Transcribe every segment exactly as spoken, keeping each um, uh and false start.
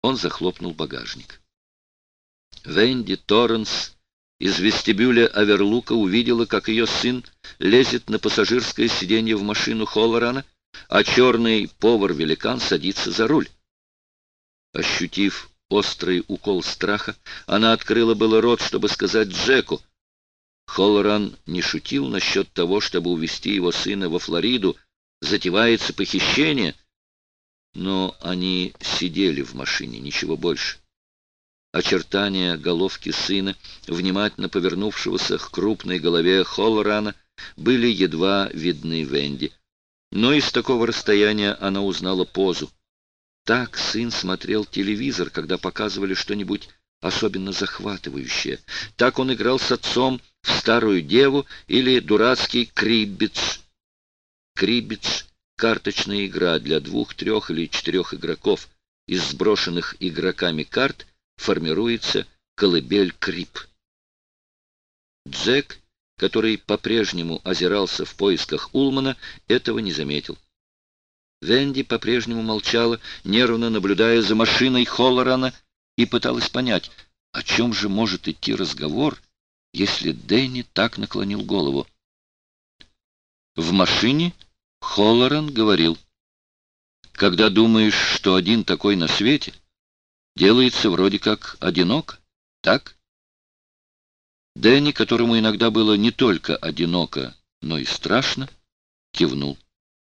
Он захлопнул багажник. Венди Торренс из вестибюля Аверлука увидела, как ее сын лезет на пассажирское сиденье в машину Холлорана, а черный повар-великан садится за руль. Ощутив острый укол страха, она открыла было рот, чтобы сказать Джеку. Холлоран не шутил насчет того, чтобы увезти его сына во Флориду, затевается похищение, но они сидели в машине, ничего больше. Очертания головки сына, внимательно повернувшегося к крупной голове Холлорана, были едва видны Венди. Но из такого расстояния она узнала позу. Так сын смотрел телевизор, когда показывали что-нибудь особенно захватывающее. Так он играл с отцом в старую деву или дурацкий криббедж. Криббедж — карточная игра для двух, трех или четырех игроков. Из сброшенных игроками карт формируется колыбель криб. Джек, который по-прежнему озирался в поисках Улмана, этого не заметил. Венди по-прежнему молчала, нервно наблюдая за машиной Холлорана, и пыталась понять, о чем же может идти разговор, если Дэнни так наклонил голову. В машине Холлоран говорил: «Когда думаешь, что один такой на свете, делается вроде как одиноко, так?» Дэнни, которому иногда было не только одиноко, но и страшно, кивнул.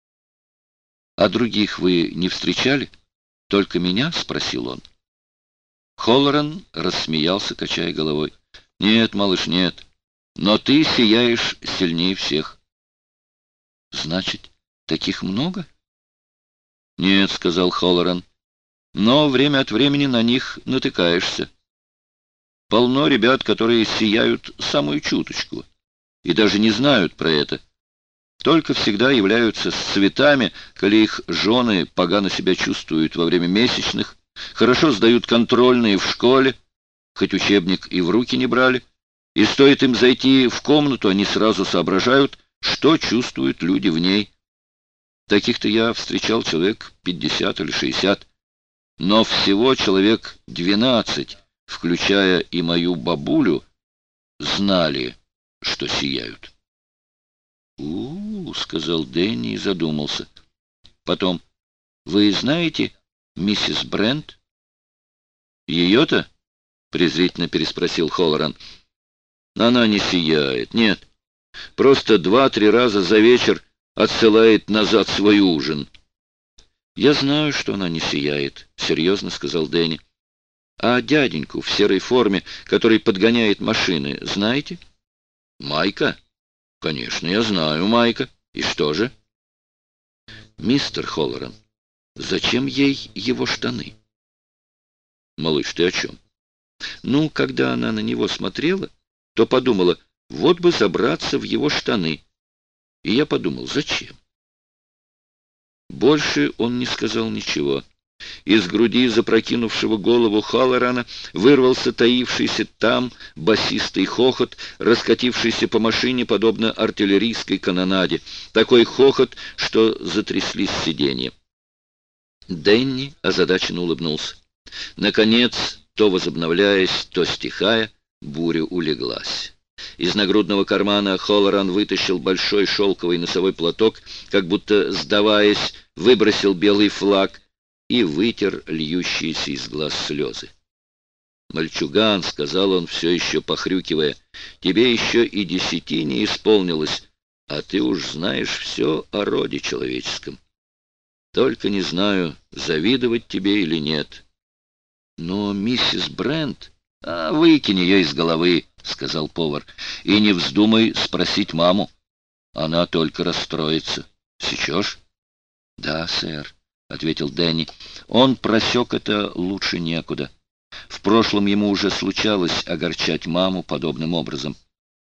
«А других вы не встречали? Только меня?» — спросил он. Холлоран рассмеялся, качая головой. «Нет, малыш, нет. Но ты сияешь сильнее всех». «Значит, таких много?» «Нет», — сказал Холлоран. «Но время от времени на них натыкаешься. Полно ребят, которые сияют самую чуточку, и даже не знают про это. Только всегда являются с цветами, коли их жены погано себя чувствуют во время месячных, хорошо сдают контрольные в школе, хоть учебник и в руки не брали, и стоит им зайти в комнату, они сразу соображают, что чувствуют люди в ней. Таких-то я встречал человек пятьдесят или шестьдесят, но всего человек двенадцать, включая и мою бабулю, знали, что сияют». «У-у-у», — сказал Дэнни и задумался. Потом: «Вы знаете миссис Брент?» «Ее-то?» — презрительно переспросил Холлоран. «Она не сияет, нет. Просто два-три раза за вечер отсылает назад свой ужин». «Я знаю, что она не сияет», — серьезно сказал Дэнни. «А дяденьку в серой форме, который подгоняет машины, знаете?» «Майка? Конечно, я знаю Майка. И что же?» «Мистер Холлоран, зачем ей его штаны?» «Малыш, ты о чем?» «Ну, когда она на него смотрела, то подумала, вот бы забраться в его штаны. И я подумал, зачем?» Больше он не сказал ничего. Из груди запрокинувшего голову Холлорана вырвался таившийся там басистый хохот, раскатившийся по машине, подобно артиллерийской канонаде. Такой хохот, что затряслись сиденья. Дэнни озадаченно улыбнулся. Наконец, то возобновляясь, то стихая, буря улеглась. Из нагрудного кармана Холлоран вытащил большой шелковый носовой платок, как будто, сдаваясь, выбросил белый флаг и вытер льющиеся из глаз слезы. «Мальчуган», — сказал он, все еще похрюкивая, — «тебе еще и десяти не исполнилось, а ты уж знаешь все о роде человеческом. Только не знаю, завидовать тебе или нет». «Но миссис Брент...» «А выкинь ее из головы», — сказал повар, — «и не вздумай спросить маму. Она только расстроится. Сечешь?» «Да, сэр», — ответил Дэнни. Он просек это лучше некуда. В прошлом ему уже случалось огорчать маму подобным образом.